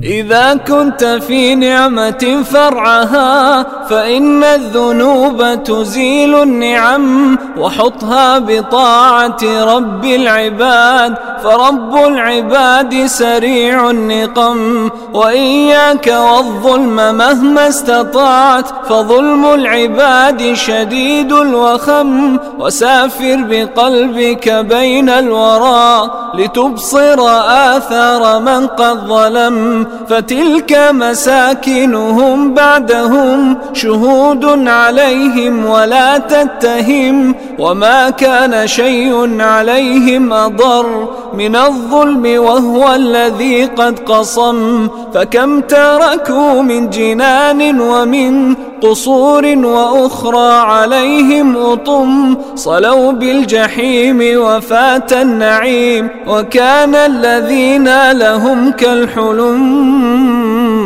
إذا كنت في نعمة فرعها فإن الذنوب تزيل النعم، وحطها بطاعة رب العباد، فرب العباد سريع النقم. وإياك والظلم مهما استطعت، فظلم العباد شديد الوخم. وسافر بقلبك بين الورى لتبصر آثار من قد ظلم، فتلك مساكنهم بعدهم شهود عليهم ولا تتهم، وما كان شيء عليهم أضر من الظلم وهو الذي قد قصم. فكم تركوا من جنان ومن قصور، وأخرى عليهم أطم، صلوا بالجحيم وفات النعيم، وكان الذين لهم كالحلم.